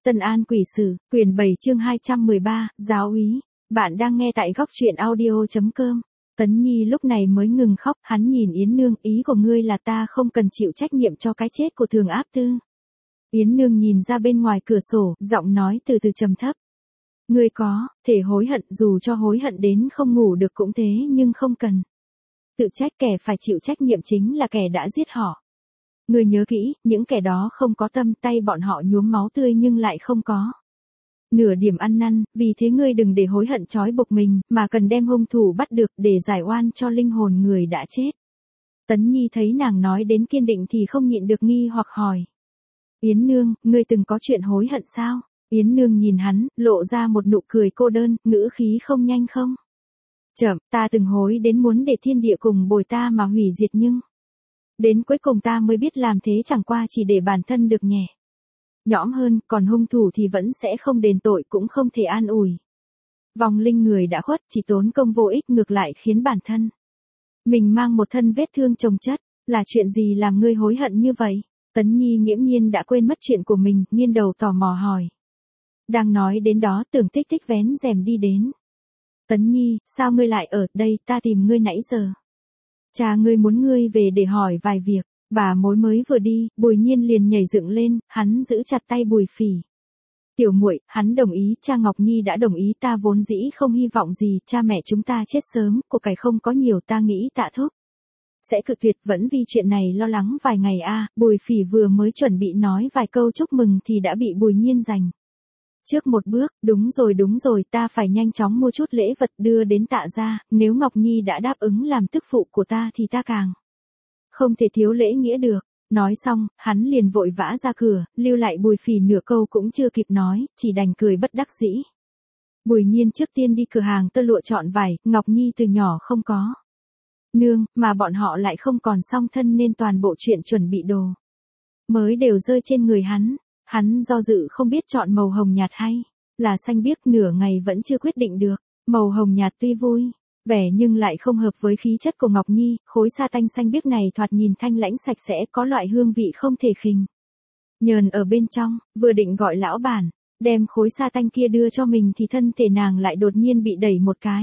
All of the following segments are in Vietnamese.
Tân An Quỷ Sử, quyển 7 chương 213, giáo úy. Bạn đang nghe tại góc truyện audio.com. Tấn Nhi lúc này mới ngừng khóc, hắn nhìn Yến Nương, ý của ngươi là ta không cần chịu trách nhiệm cho cái chết của Thường Áp Tư. Yến Nương nhìn ra bên ngoài cửa sổ, giọng nói từ từ trầm thấp. Ngươi có thể hối hận, dù cho hối hận đến không ngủ được cũng thế, nhưng không cần tự trách, kẻ phải chịu trách nhiệm chính là kẻ đã giết họ. Ngươi nhớ kỹ, những kẻ đó không có tâm, tay bọn họ nhuốm máu tươi nhưng lại không có nửa điểm ăn năn, vì thế ngươi đừng để hối hận trói buộc mình, mà cần đem hung thủ bắt được để giải oan cho linh hồn người đã chết. Tấn Nhi thấy nàng nói đến kiên định thì không nhịn được nghi hoặc hỏi. Yến Nương, ngươi từng có chuyện hối hận sao? Yến Nương nhìn hắn, lộ ra một nụ cười cô đơn, ngữ khí không nhanh không chậm, ta từng hối đến muốn để thiên địa cùng bồi ta mà hủy diệt, nhưng đến cuối cùng ta mới biết làm thế chẳng qua chỉ để bản thân được nhẹ nhõm hơn, còn hung thủ thì vẫn sẽ không đền tội, cũng không thể an ủi vong linh người đã khuất, chỉ tốn công vô ích, ngược lại khiến bản thân mình mang một thân vết thương chồng chất. Là chuyện gì làm ngươi hối hận như vậy? Tấn Nhi nghiễm nhiên đã quên mất chuyện của mình, nghiêng đầu tò mò hỏi. Đang nói đến đó, Tưởng Tích Tích vén rèm đi đến. Tấn Nhi, sao ngươi lại ở đây, ta tìm ngươi nãy giờ. Cha ngươi muốn ngươi về để hỏi vài việc. Bà mối mới vừa đi, Bùi Nhiên liền nhảy dựng lên, hắn giữ chặt tay Bùi Phỉ. Tiểu muội, hắn đồng ý, cha Ngọc Nhi đã đồng ý, ta vốn dĩ không hy vọng gì, cha mẹ chúng ta chết sớm, của cải không có nhiều, ta nghĩ Tạ Thúc sẽ cự tuyệt, vẫn vì chuyện này lo lắng vài ngày a. Bùi Phỉ vừa mới chuẩn bị nói vài câu chúc mừng thì đã bị Bùi Nhiên giành trước một bước. Đúng rồi, ta phải nhanh chóng mua chút lễ vật đưa đến Tạ gia, nếu Ngọc Nhi đã đáp ứng làm tức phụ của ta thì ta càng không thể thiếu lễ nghĩa được. Nói xong, hắn liền vội vã ra cửa, lưu lại Bùi Phỉ nửa câu cũng chưa kịp nói, chỉ đành cười bất đắc dĩ. Bùi Nhiên trước tiên đi cửa hàng tơ lụa chọn vải, Ngọc Nhi từ nhỏ không có nương, mà bọn họ lại không còn song thân nên toàn bộ chuyện chuẩn bị đồ mới đều rơi trên người hắn. Hắn do dự không biết chọn màu hồng nhạt hay là xanh biếc, nửa ngày vẫn chưa quyết định được. Màu hồng nhạt tuy vui vẻ nhưng lại không hợp với khí chất của Ngọc Nhi, khối sa tanh xanh biếc này thoạt nhìn thanh lãnh sạch sẽ, có loại hương vị không thể khinh nhờn ở bên trong. Vừa định gọi lão bản đem khối sa tanh kia đưa cho mình thì thân thể nàng lại đột nhiên bị đẩy một cái.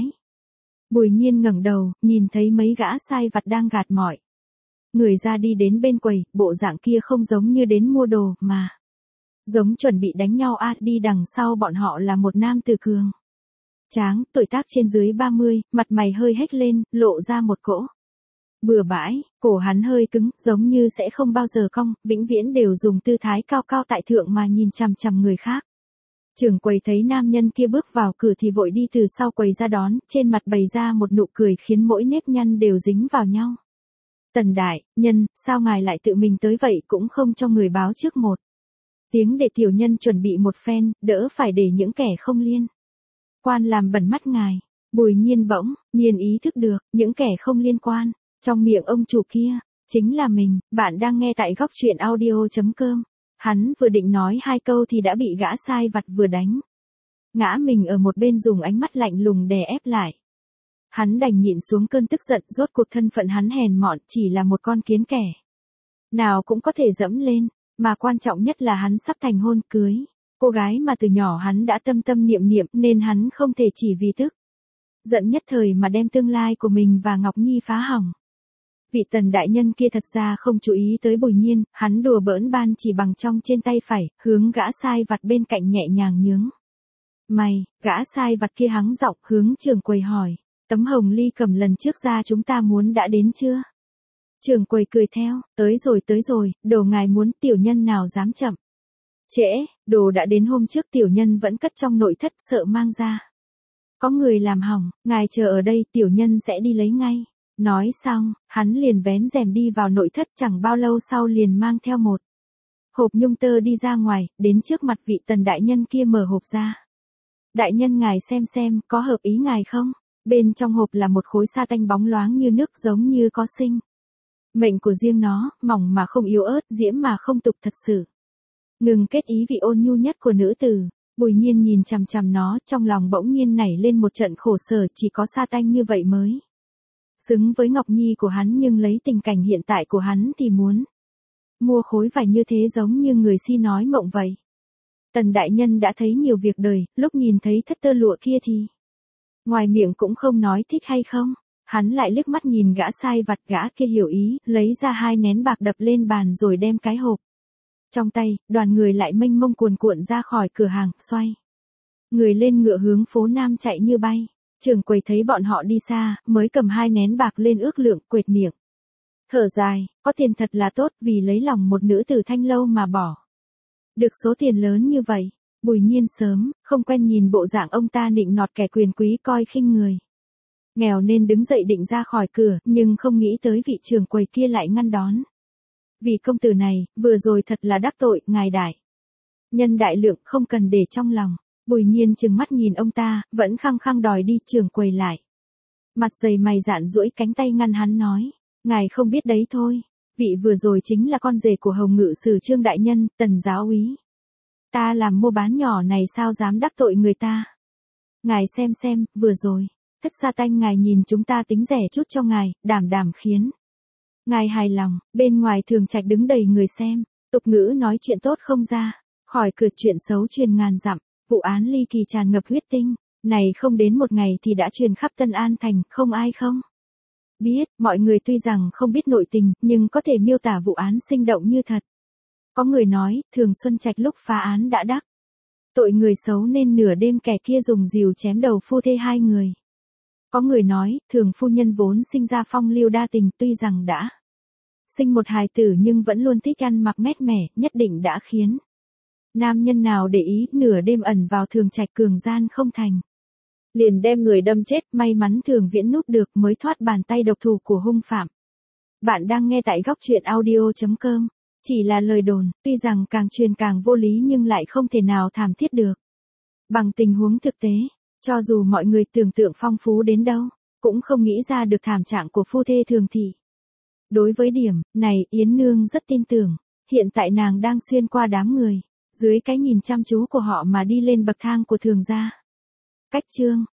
Bùi Nhiên ngẩng đầu, nhìn thấy mấy gã sai vặt đang gạt mọi người ra đi đến bên quầy, bộ dạng kia không giống như đến mua đồ, mà giống chuẩn bị đánh nhau a. Đi đằng sau bọn họ là một nam tử cường tráng, tuổi tác trên dưới 30, mặt mày hơi hếch lên, lộ ra một cỗ bừa bãi, cổ hắn hơi cứng, giống như sẽ không bao giờ cong, vĩnh viễn đều dùng tư thái cao cao tại thượng mà nhìn chằm chằm người khác. Trưởng quầy thấy nam nhân kia bước vào cửa thì vội đi từ sau quầy ra đón, trên mặt bày ra một nụ cười khiến mỗi nếp nhăn đều dính vào nhau. Tần đại nhân, sao ngài lại tự mình tới vậy, cũng không cho người báo trước một tiếng để tiểu nhân chuẩn bị một phen, đỡ phải để những kẻ không liên quan làm bẩn mắt ngài. Bùi Nhiên bỗng nhiên ý thức được, những kẻ không liên quan trong miệng ông chủ kia chính là mình. Bạn đang nghe tại góc truyện audio.com. Hắn vừa định nói hai câu thì đã bị gã sai vặt vừa đánh ngã mình ở một bên, dùng ánh mắt lạnh lùng đè ép lại. Hắn đành nhịn xuống cơn tức giận, rốt cuộc thân phận hắn hèn mọn, chỉ là một con kiến, kẻ nào cũng có thể dẫm lên, mà quan trọng nhất là hắn sắp thành hôn cưới cô gái mà từ nhỏ hắn đã tâm tâm niệm niệm, nên hắn không thể chỉ vì tức giận nhất thời mà đem tương lai của mình và Ngọc Nhi phá hỏng. Vị Tần đại nhân kia thật ra không chú ý tới Bùi Nhiên, hắn đùa bỡn ban chỉ bằng trong trên tay phải, hướng gã sai vặt bên cạnh nhẹ nhàng nhướng mày. Gã sai vặt kia hắng giọng hướng trưởng quầy hỏi, tấm hồng ly cầm lần trước ra chúng ta muốn đã đến chưa? Trưởng quầy cười theo, tới rồi, đồ ngài muốn, tiểu nhân nào dám chậm trễ, đồ đã đến hôm trước tiểu nhân vẫn cất trong nội thất, sợ mang ra có người làm hỏng, ngài chờ ở đây, tiểu nhân sẽ đi lấy ngay. Nói xong, hắn liền vén rèm đi vào nội thất, chẳng bao lâu sau liền mang theo một hộp nhung tơ đi ra ngoài, đến trước mặt vị Tần đại nhân kia mở hộp ra. Đại nhân ngài xem, có hợp ý ngài không? Bên trong hộp là một khối sa tanh bóng loáng như nước, giống như có sinh mệnh của riêng nó, mỏng mà không yếu ớt, diễm mà không tục, thật sự ngừng kết ý vị ôn nhu nhất của nữ tử. Bùi Nhiên nhìn chằm chằm nó, trong lòng bỗng nhiên nảy lên một trận khổ sở, chỉ có sa tanh như vậy mới xứng với Ngọc Nhi của hắn, nhưng lấy tình cảnh hiện tại của hắn thì muốn mua khối vải như thế giống như người si nói mộng vậy. Tần đại nhân đã thấy nhiều việc đời, lúc nhìn thấy thất tơ lụa kia thì ngoài miệng cũng không nói thích hay không. Hắn lại liếc mắt nhìn gã sai vặt, gã kia hiểu ý, lấy ra 2 nén bạc đập lên bàn rồi đem cái hộp trong tay, đoàn người lại mênh mông cuồn cuộn ra khỏi cửa hàng, xoay người lên ngựa hướng phố Nam chạy như bay. Trưởng quầy thấy bọn họ đi xa, mới cầm 2 nén bạc lên ước lượng, quệt miệng thở dài, có tiền thật là tốt, vì lấy lòng một nữ tử Thanh Lâu mà bỏ được số tiền lớn như vậy. Bùi Nhiên sớm không quen nhìn bộ dạng ông ta nịnh nọt kẻ quyền quý coi khinh người nghèo nên đứng dậy định ra khỏi cửa, nhưng không nghĩ tới vị trưởng quầy kia lại ngăn đón. Vị công tử này, vừa rồi thật là đắc tội, ngài đại nhân đại lượng, không cần để trong lòng. Bùi Nhiên trừng mắt nhìn ông ta, vẫn khăng khăng đòi đi. Trưởng quầy lại mặt dày mày dạn duỗi cánh tay ngăn hắn nói, ngài không biết đấy thôi, vị vừa rồi chính là con rể của Hồng Ngự Sử Trương đại nhân, Tần giáo úy. Ta làm mua bán nhỏ này sao dám đắc tội người ta. Ngài xem, vừa rồi Thất Sa Tanh ngài nhìn chúng ta tính rẻ chút cho ngài, đảm đảm khiến ngài hài lòng. Bên ngoài thường trạch đứng đầy người xem, tục ngữ nói chuyện tốt không ra khỏi cửa, chuyện xấu truyền ngàn dặm. Vụ án ly kỳ tràn ngập huyết tinh này không đến một ngày thì đã truyền khắp Tân An thành, không ai không biết. Mọi người tuy rằng không biết nội tình, nhưng có thể miêu tả vụ án sinh động như thật. Có người nói, Thường Xuân Trạch lúc phá án đã đắc tội người xấu nên nửa đêm kẻ kia dùng rìu chém đầu phu thê 2 người. Có người nói, Thường phu nhân vốn sinh ra phong lưu đa tình, tuy rằng đã sinh một hài tử nhưng vẫn luôn thích ăn mặc mét mẻ, nhất định đã khiến nam nhân nào để ý, nửa đêm ẩn vào Thường Trạch cường gian không thành, liền đem người đâm chết. May mắn Thường Viễn núp được mới thoát bàn tay độc thủ của hung phạm. Bạn đang nghe tại góc truyện audio.com. Chỉ là lời đồn, tuy rằng càng truyền càng vô lý nhưng lại không thể nào thảm thiết được bằng tình huống thực tế. Cho dù mọi người tưởng tượng phong phú đến đâu, cũng không nghĩ ra được thảm trạng của phu thê Thường thị. Đối với điểm này, Yến Nương rất tin tưởng. Hiện tại nàng đang xuyên qua đám người, dưới cái nhìn chăm chú của họ mà đi lên bậc thang của Thường gia. Cách chương